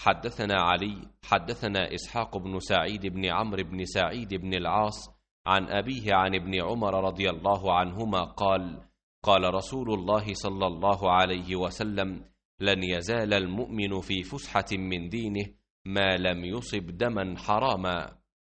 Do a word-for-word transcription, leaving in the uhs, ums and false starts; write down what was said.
حدثنا علي حدثنا إسحاق بن سعيد بن عمرو بن سعيد بن العاص عن أبيه عن ابن عمر رضي الله عنهما قال قال رسول الله صلى الله عليه وسلم لن يزال المؤمن في فسحة من دينه ما لم يصب دما حراما.